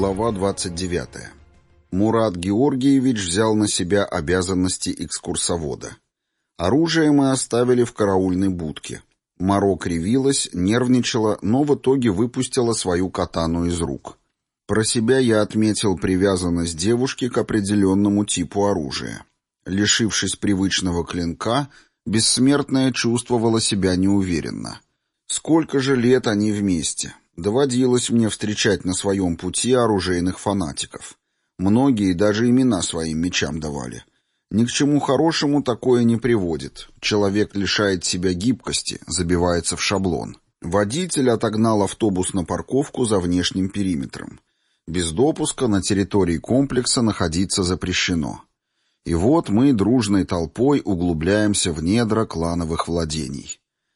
Глава 29. Мурат Георгиевич взял на себя обязанности экскурсовода. Оружие мы оставили в караульной будке. Маро кривилась, нервничала, но в итоге выпустила свою катану из рук. Про себя я отметил привязанность девушки к определенному типу оружия. Лишившись привычного клинка, бессмертная чувствовала себя неуверенно. Сколько же лет они вместе? Доводилось мне встречать на своем пути оружейных фанатиков. Многие даже имена своим мечам давали. Ни к чему хорошему такое не приводит. Человек лишает себя гибкости, забивается в шаблон. Водитель отогнал автобус на парковку за внешним периметром. Без допуска на территории комплекса находиться запрещено. И вот мы дружной толпой углубляемся в недра клановых владений.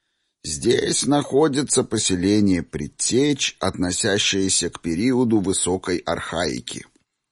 Здесь находится поселение Предтеч, относящееся к периоду высокой архаики,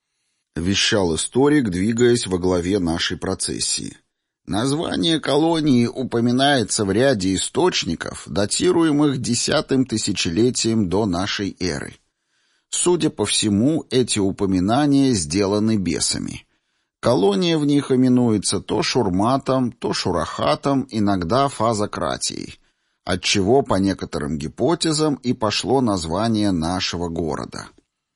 вещал историк, двигаясь во главе нашей процессии. Название колонии упоминается в ряде источников, датируемых 10-м тысячелетием до нашей эры. Судя по всему, эти упоминания сделаны бесами. Колония в них именуется то Шурматом, то Шурахатом, иногда Фазократией, отчего, по некоторым гипотезам, и пошло название нашего города.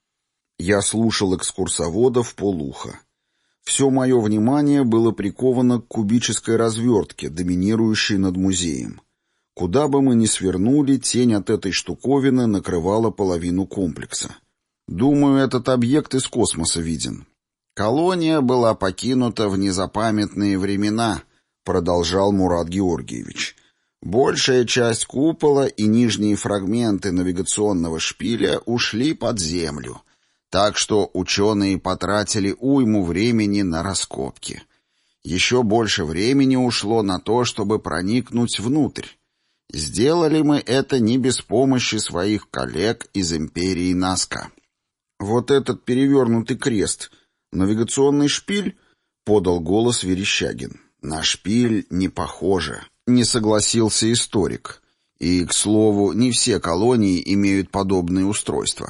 Я слушал экскурсовода вполуха. Все мое внимание было приковано к кубической развертке, доминирующей над музеем. Куда бы мы ни свернули, тень от этой штуковины накрывала половину комплекса. Думаю, этот объект из космоса виден. «Колония была покинута в незапамятные времена», — продолжал Мурат Георгиевич. «Большая часть купола и нижние фрагменты навигационного шпиля ушли под землю, так что ученые потратили уйму времени на раскопки. Еще больше времени ушло на то, чтобы проникнуть внутрь. Сделали мы это не без помощи своих коллег из империи Наска». «Вот этот перевернутый крест, навигационный шпиль?» — подал голос Верещагин. «На шпиль не похоже», — не согласился историк. И, к слову, не все колонии имеют подобные устройства.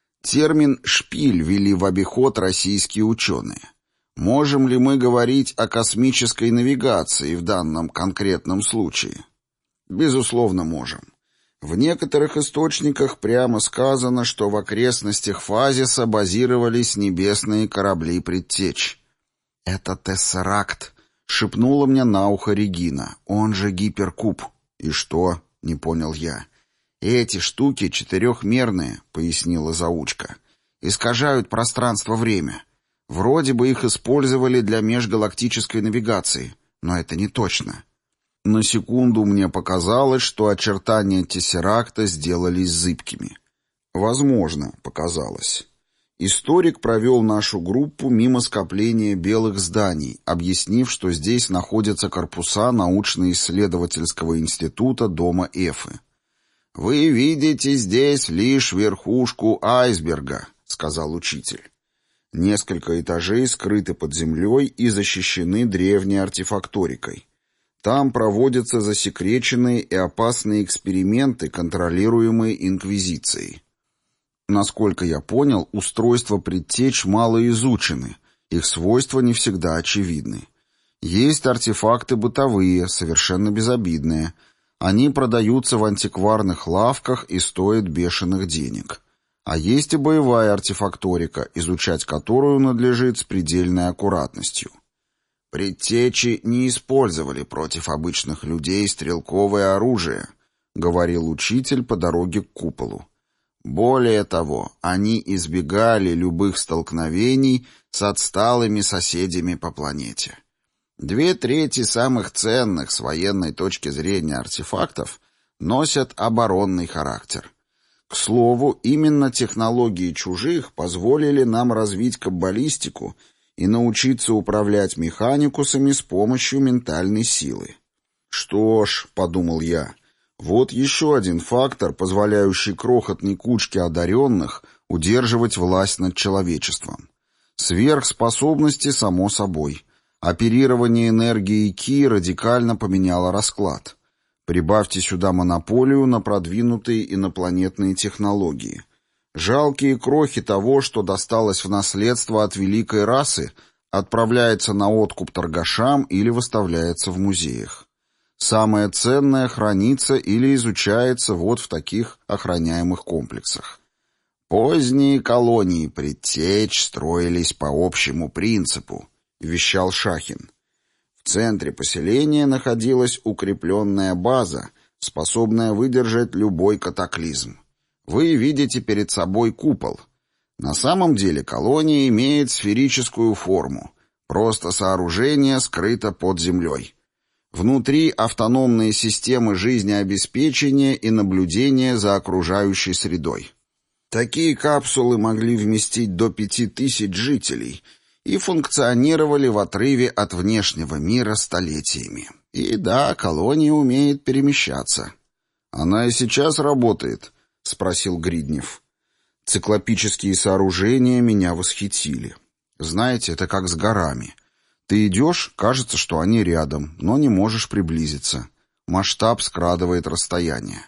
Термин «шпиль» ввели в обиход российские ученые. Можем ли мы говорить о космической навигации в данном конкретном случае? Безусловно, можем. В некоторых источниках прямо сказано, что в окрестностях Фазиса базировались небесные корабли Предтеч. «Это Тессеракт», — шепнула мне на ухо Регина, он же Гиперкуб. «И что?» — не понял я. «Эти штуки четырехмерные», — пояснила заучка. «Искажают пространство-время. Вроде бы их использовали для межгалактической навигации, но это не точно». На секунду мне показалось, что очертания тессеракта сделались зыбкими. Возможно, показалось. Историк провел нашу группу мимо скопления белых зданий, объяснив, что здесь находятся корпуса научно-исследовательского института дома Эфы. «Вы видите здесь лишь верхушку айсберга», — сказал учитель. Несколько этажей скрыты под землей и защищены древней артефакторикой. Там проводятся засекреченные и опасные эксперименты, контролируемые Инквизицией. Насколько я понял, устройства Предтеч мало изучены, их свойства не всегда очевидны. Есть артефакты бытовые, совершенно безобидные. Они продаются в антикварных лавках и стоят бешеных денег. А есть и боевая артефакторика, изучать которую надлежит с предельной аккуратностью. «Предтечи не использовали против обычных людей стрелковое оружие», — говорил учитель по дороге к куполу. «Более того, они избегали любых столкновений с отсталыми соседями по планете. 2/3 самых ценных с военной точки зрения артефактов носят оборонный характер. К слову, именно технологии чужих позволили нам развить каббалистику и научиться управлять механикусами с помощью ментальной силы». «Что ж», — подумал я, — «вот еще один фактор, позволяющий крохотной кучке одаренных удерживать власть над человечеством. Сверхспособности, само собой. Оперирование энергией Ки радикально поменяло расклад. Прибавьте сюда монополию на продвинутые инопланетные технологии. Жалкие крохи того, что досталось в наследство от великой расы, отправляется на откуп торгашам или выставляется в музеях. Самое ценное хранится или изучается вот в таких охраняемых комплексах. «Поздние колонии предтеч строились по общему принципу», — вещал Шахин. В центре поселения находилась укрепленная база, способная выдержать любой катаклизм. Вы видите перед собой купол. На самом деле колония имеет сферическую форму, просто сооружение скрыто под землей. Внутри автономные системы жизнеобеспечения и наблюдения за окружающей средой. Такие капсулы могли вместить до 5000 жителей и функционировали в отрыве от внешнего мира столетиями. И да, колония умеет перемещаться. «Она и сейчас работает?» — спросил Гриднев. Циклопические сооружения меня восхитили. Знаете, это как с горами. Ты идешь, кажется, что они рядом, но не можешь приблизиться. Масштаб скрадывает расстояние.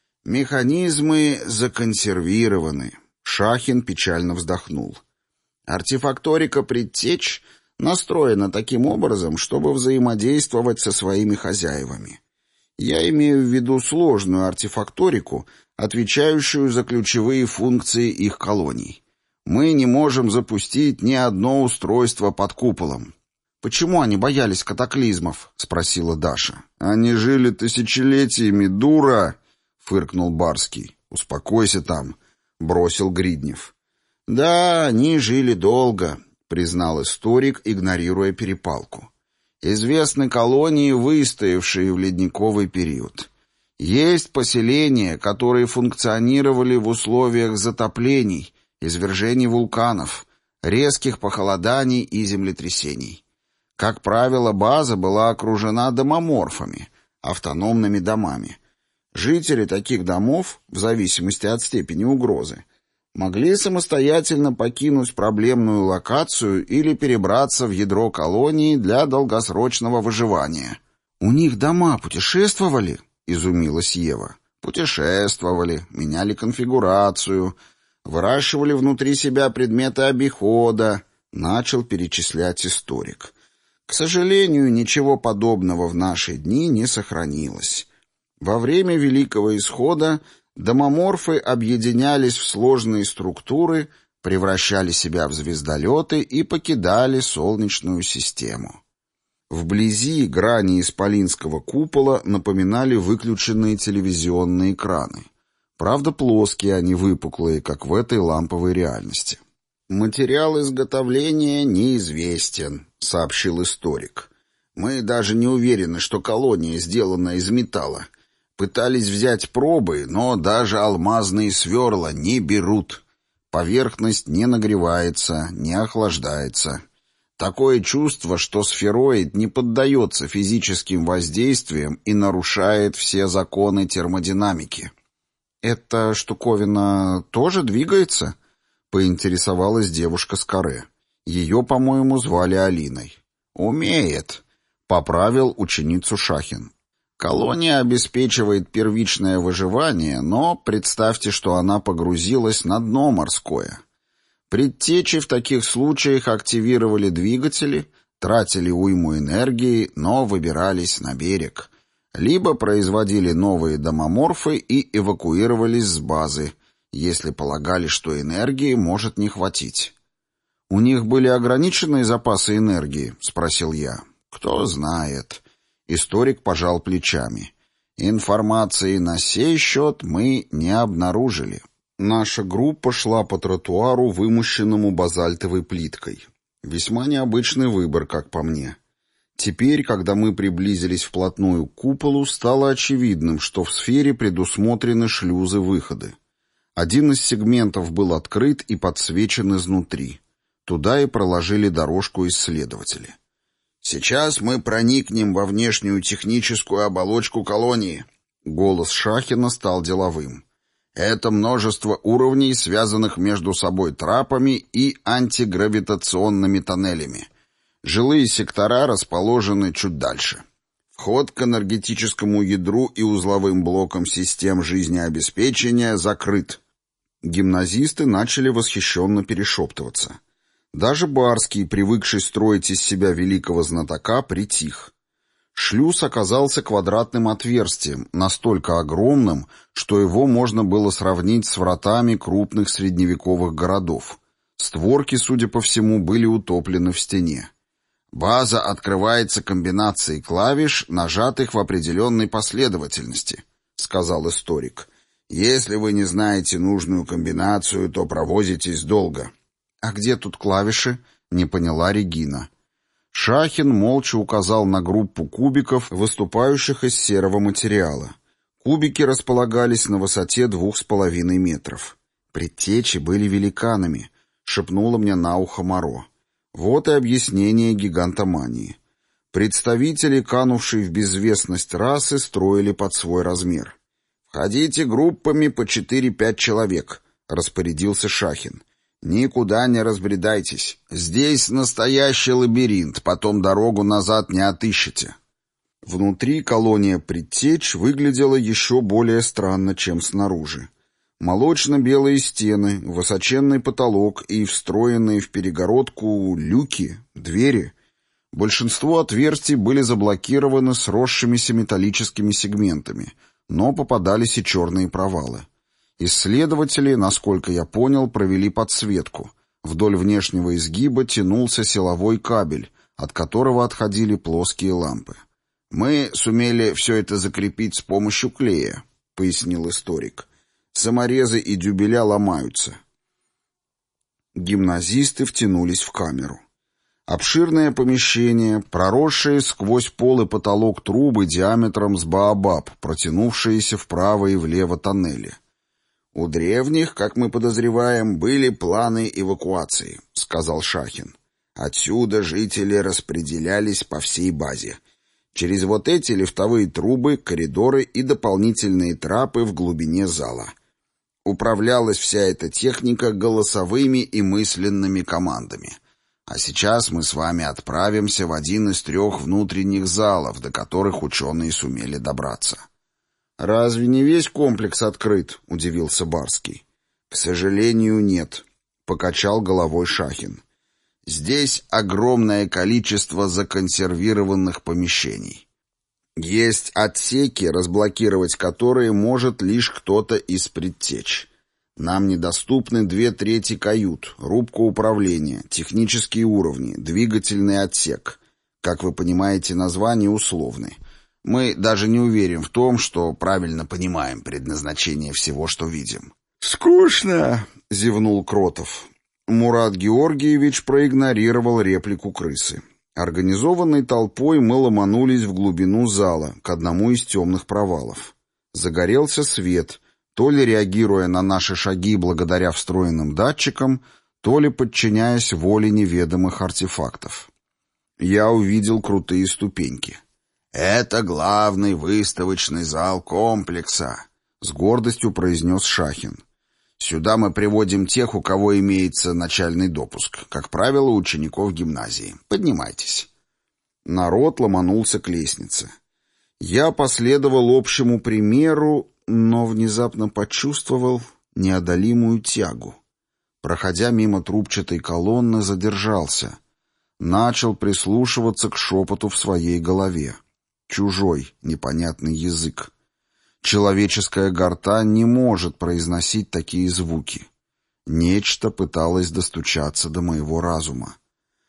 Механизмы законсервированы. Шахин печально вздохнул. Артефакторика предтеч настроена таким образом, чтобы взаимодействовать со своими хозяевами. Я имею в виду сложную артефакторику, отвечающую за ключевые функции их колоний. Мы не можем запустить ни одно устройство под куполом. «Почему они боялись катаклизмов?» — спросила Даша. «Они жили тысячелетиями, дура!» — фыркнул Барский. «Успокойся там», — бросил Гриднев. «Да, они жили долго», — признал историк, игнорируя перепалку. «Известны колонии, выстоявшие в ледниковый период. Есть поселения, которые функционировали в условиях затоплений, извержений вулканов, резких похолоданий и землетрясений. Как правило, база была окружена домоморфами, автономными домами. Жители таких домов, в зависимости от степени угрозы, могли самостоятельно покинуть проблемную локацию или перебраться в ядро колонии для долгосрочного выживания. «У них дома путешествовали?» — изумилась Ева. «Путешествовали, меняли конфигурацию, выращивали внутри себя предметы обихода», — начал перечислять историк. «К сожалению, ничего подобного в наши дни не сохранилось. Во время Великого Исхода домоморфы объединялись в сложные структуры, превращали себя в звездолеты и покидали Солнечную систему. Вблизи грани исполинского купола напоминали выключенные телевизионные экраны. Правда, плоские, а не выпуклые, как в этой ламповой реальности. «Материал изготовления неизвестен», — сообщил историк. «Мы даже не уверены, что колония сделана из металла. Пытались взять пробы, но даже алмазные сверла не берут. Поверхность не нагревается, не охлаждается. Такое чувство, что сфероид не поддается физическим воздействиям и нарушает все законы термодинамики». «Эта штуковина тоже двигается?» — поинтересовалась девушка с каре. Ее, по-моему, звали Алиной. «Умеет», — поправил ученицу Шахин. «Колония обеспечивает первичное выживание, но представьте, что она погрузилась на дно морское. Предтечи в таких случаях активировали двигатели, тратили уйму энергии, но выбирались на берег. Либо производили новые домоморфы и эвакуировались с базы, если полагали, что энергии может не хватить». «У них были ограниченные запасы энергии?» — спросил я. «Кто знает». Историк пожал плечами. «Информации на сей счет мы не обнаружили». Наша группа шла по тротуару, вымощенному базальтовой плиткой. Весьма необычный выбор, как по мне. Теперь, когда мы приблизились вплотную к куполу, стало очевидным, что в сфере предусмотрены шлюзы-выходы. Один из сегментов был открыт и подсвечен изнутри. Туда и проложили дорожку исследователи. «Сейчас мы проникнем во внешнюю техническую оболочку колонии». Голос Шахина стал деловым. «Это множество уровней, связанных между собой трапами и антигравитационными тоннелями. Жилые сектора расположены чуть дальше. Вход к энергетическому ядру и узловым блокам систем жизнеобеспечения закрыт». Гимназисты начали восхищенно перешептываться. Даже Барский, привыкший строить из себя великого знатока, притих. Шлюз оказался квадратным отверстием, настолько огромным, что его можно было сравнить с вратами крупных средневековых городов. Створки, судя по всему, были утоплены в стене. «База открывается комбинацией клавиш, нажатых в определенной последовательности», — сказал историк. «Если вы не знаете нужную комбинацию, то провозитесь долго». «А где тут клавиши?» — не поняла Регина. Шахин молча указал на группу кубиков, выступающих из серого материала. Кубики располагались на высоте 2,5 метров. «Предтечи были великанами», — шепнула мне на ухо Моро. Вот и объяснение гигантомании. Представители, канувшей в безвестность расы, строили под свой размер. «Входите группами по 4-5 человек», — распорядился Шахин. «Никуда не разбредайтесь. Здесь настоящий лабиринт, потом дорогу назад не отыщете». Внутри колония предтеч выглядела еще более странно, чем снаружи. Молочно-белые стены, высоченный потолок и встроенные в перегородку люки, двери. Большинство отверстий были заблокированы сросшимися металлическими сегментами, но попадались и черные провалы. Исследователи, насколько я понял, провели подсветку. Вдоль внешнего изгиба тянулся силовой кабель, от которого отходили плоские лампы. «Мы сумели все это закрепить с помощью клея», — пояснил историк. «Саморезы и дюбеля ломаются». Гимназисты втянулись в камеру. Обширное помещение, проросшие сквозь пол и потолок трубы диаметром с баобаб, протянувшиеся вправо и влево тоннели. «У древних, как мы подозреваем, были планы эвакуации», — сказал Шахин. «Отсюда жители распределялись по всей базе. Через вот эти лифтовые трубы, коридоры и дополнительные трапы в глубине зала. Управлялась вся эта техника голосовыми и мысленными командами. А сейчас мы с вами отправимся в один из 3 внутренних залов, до которых ученые сумели добраться». «Разве не весь комплекс открыт?» — удивился Барский. «К сожалению, нет», — покачал головой Шахин. «Здесь огромное количество законсервированных помещений. Есть отсеки, разблокировать которые может лишь кто-то из предтеч. Нам недоступны 2/3 кают, рубка управления, технические уровни, двигательный отсек. Как вы понимаете, названия условны. Мы даже не уверен в том, что правильно понимаем предназначение всего, что видим». «Скучно», — зевнул Кротов. Мурат Георгиевич проигнорировал реплику крысы. Организованной толпой мы ломанулись в глубину зала, к одному из темных провалов. Загорелся свет, то ли реагируя на наши шаги благодаря встроенным датчикам, то ли подчиняясь воле неведомых артефактов. Я увидел крутые ступеньки. «Это главный выставочный зал комплекса», — с гордостью произнес Шахин. «Сюда мы приводим тех, у кого имеется начальный допуск, как правило, учеников гимназии. Поднимайтесь». Народ ломанулся к лестнице. Я последовал общему примеру, но внезапно почувствовал неодолимую тягу. Проходя мимо трубчатой колонны, задержался. Начал прислушиваться к шепоту в своей голове. Чужой, непонятный язык. Человеческая гортань не может произносить такие звуки. Нечто пыталось достучаться до моего разума.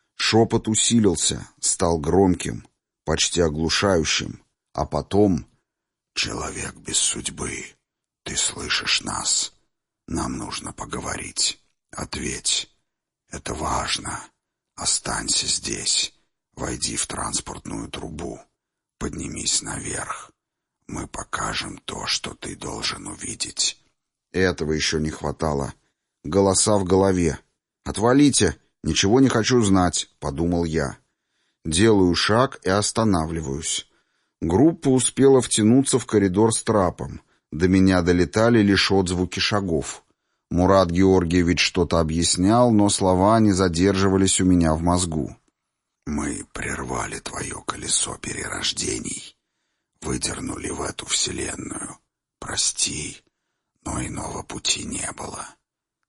Шепот усилился, стал громким, почти оглушающим, а потом... «Человек без судьбы, ты слышишь нас? Нам нужно поговорить. Ответь. Это важно. Останься здесь. Войди в транспортную трубу. Поднимись наверх. Мы покажем то, что ты должен увидеть». Этого еще не хватало. Голоса в голове. «Отвалите! Ничего не хочу знать», — подумал я. Делаю шаг и останавливаюсь. Группа успела втянуться в коридор с трапом. До меня долетали лишь отзвуки шагов. Мурат Георгиевич что-то объяснял, но слова не задерживались у меня в мозгу. «Мы прервали твое колесо перерождений, выдернули в эту вселенную. Прости, но иного пути не было.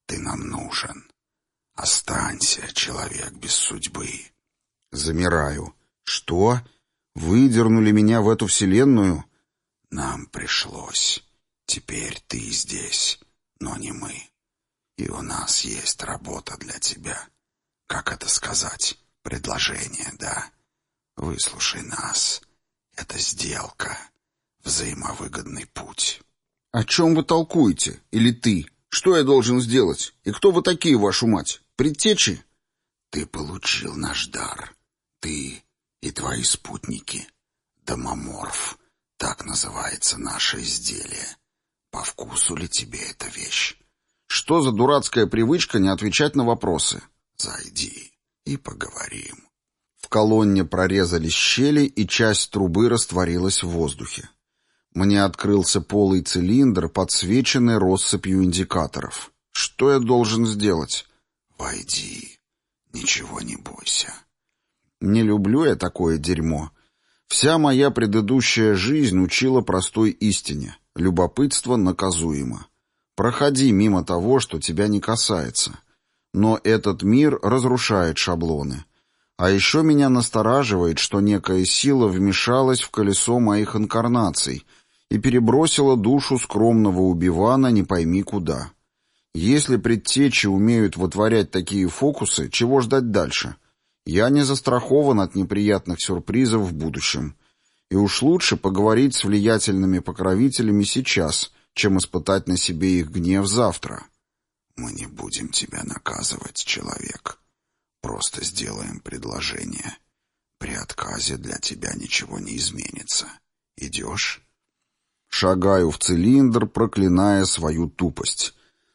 Ты нам нужен. Останься, человек без судьбы. Замираю. Что? Выдернули меня в эту вселенную? Нам пришлось. Теперь ты здесь, но не мы. И у нас есть работа для тебя. Как это сказать? Предложение, да? Выслушай нас. Это сделка. Взаимовыгодный путь. О чем вы толкуете? Или ты? Что я должен сделать? И кто вы такие, вашу мать? Предтечи? Ты получил наш дар. Ты и твои спутники. Домоморф. Так называется наше изделие. По вкусу ли тебе эта вещь? Что за дурацкая привычка не отвечать на вопросы? Зайди и поговорим. В колонне прорезались щели, и часть трубы растворилась в воздухе. Мне открылся полый цилиндр, подсвеченный россыпью индикаторов. Что я должен сделать? Войди. Ничего не бойся. Не люблю я такое дерьмо. Вся моя предыдущая жизнь учила простой истине. Любопытство наказуемо. Проходи мимо того, что тебя не касается. Но этот мир разрушает шаблоны. А еще меня настораживает, что некая сила вмешалась в колесо моих инкарнаций и перебросила душу скромного убивана не пойми куда. Если предтечи умеют вытворять такие фокусы, чего ждать дальше? Я не застрахован от неприятных сюрпризов в будущем. И уж лучше поговорить с влиятельными покровителями сейчас, чем испытать на себе их гнев завтра. Мы не будем тебя наказывать, человек. Просто сделаем предложение. При отказе для тебя ничего не изменится. Идешь? Шагаю в цилиндр, проклиная свою тупость.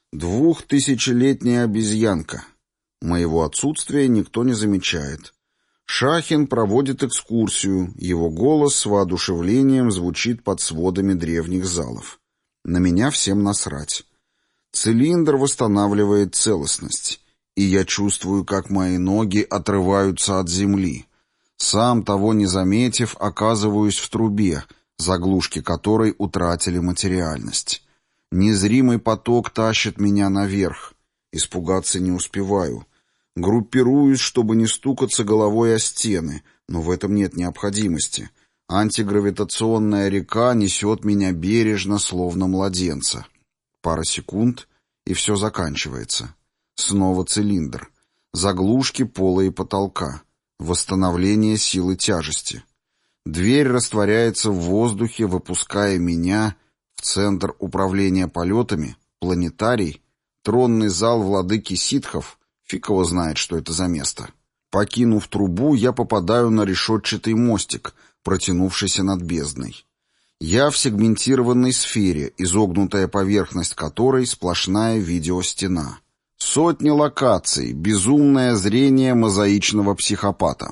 2000-летняя обезьянка. Моего отсутствия никто не замечает. Шахин проводит экскурсию, его голос с воодушевлением звучит под сводами древних залов. На меня всем насрать. Цилиндр восстанавливает целостность, и я чувствую, как мои ноги отрываются от земли. Сам, того не заметив, оказываюсь в трубе, заглушки которой утратили материальность. Незримый поток тащит меня наверх. Испугаться не успеваю. Группируюсь, чтобы не стукаться головой о стены, но в этом нет необходимости. Антигравитационная река несет меня бережно, словно младенца. Пара секунд, и все заканчивается. Снова цилиндр. Заглушки пола и потолка. Восстановление силы тяжести. Дверь растворяется в воздухе, выпуская меня в центр управления полетами, планетарий, тронный зал владыки ситхов. Фиг его знает, что это за место. Покинув трубу, я попадаю на решетчатый мостик, протянувшийся над бездной. Я в сегментированной сфере, изогнутая поверхность которой сплошная видеостена. Сотни локаций, безумное зрение мозаичного психопата.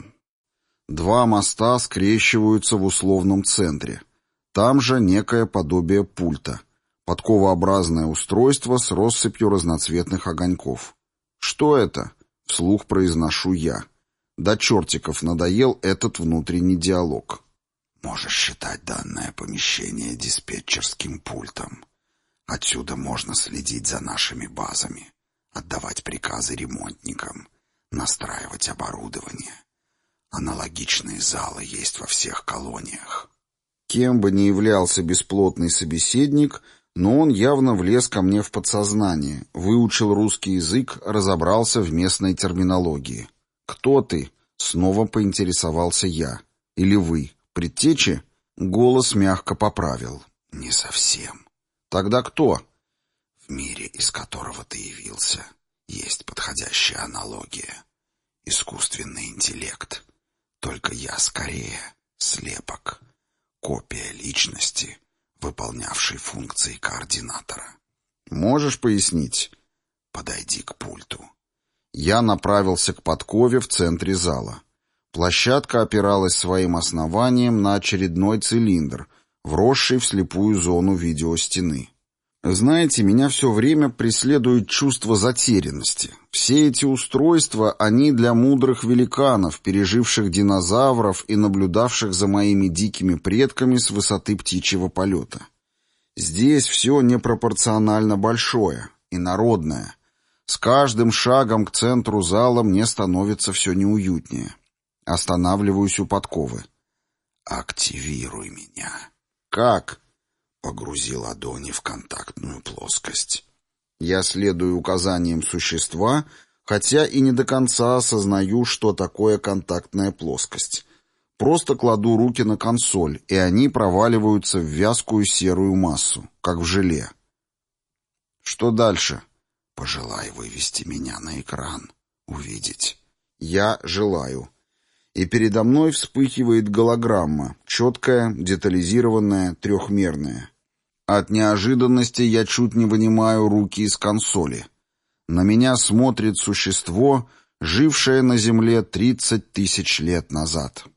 2 моста скрещиваются в условном центре. Там же некое подобие пульта. Подковообразное устройство с россыпью разноцветных огоньков. «Что это?» — вслух произношу я. До чертиков надоел этот внутренний диалог. Можешь считать данное помещение диспетчерским пультом. Отсюда можно следить за нашими базами, отдавать приказы ремонтникам, настраивать оборудование. Аналогичные залы есть во всех колониях. Кем бы ни являлся бесплотный собеседник, но он явно влез ко мне в подсознание, выучил русский язык, разобрался в местной терминологии. «Кто ты?» — снова поинтересовался я. «Или вы? Предтечи?» Голос мягко поправил. «Не совсем». «Тогда кто?» «В мире, из которого ты явился, есть подходящая аналогия. Искусственный интеллект. Только я скорее слепок. Копия личности, выполнявшей функции координатора». «Можешь пояснить?» «Подойди к пульту». Я направился к подкове в центре зала. Площадка опиралась своим основанием на очередной цилиндр, вросший в слепую зону видеостены. Знаете, меня все время преследует чувство затерянности. Все эти устройства, они для мудрых великанов, переживших динозавров и наблюдавших за моими дикими предками с высоты птичьего полета. Здесь все непропорционально большое, инородное. С каждым шагом к центру зала мне становится все неуютнее. Останавливаюсь у подковы. «Активируй меня». «Как?» «Погрузи ладони в контактную плоскость». Я следую указаниям существа, хотя и не до конца осознаю, что такое контактная плоскость. Просто кладу руки на консоль, и они проваливаются в вязкую серую массу, как в желе. Что дальше? «Пожелай вывести меня на экран. Увидеть». Я желаю. И передо мной вспыхивает голограмма, четкая, детализированная, трехмерная. От неожиданности я чуть не вынимаю руки из консоли. На меня смотрит существо, жившее на Земле 30 000 лет назад.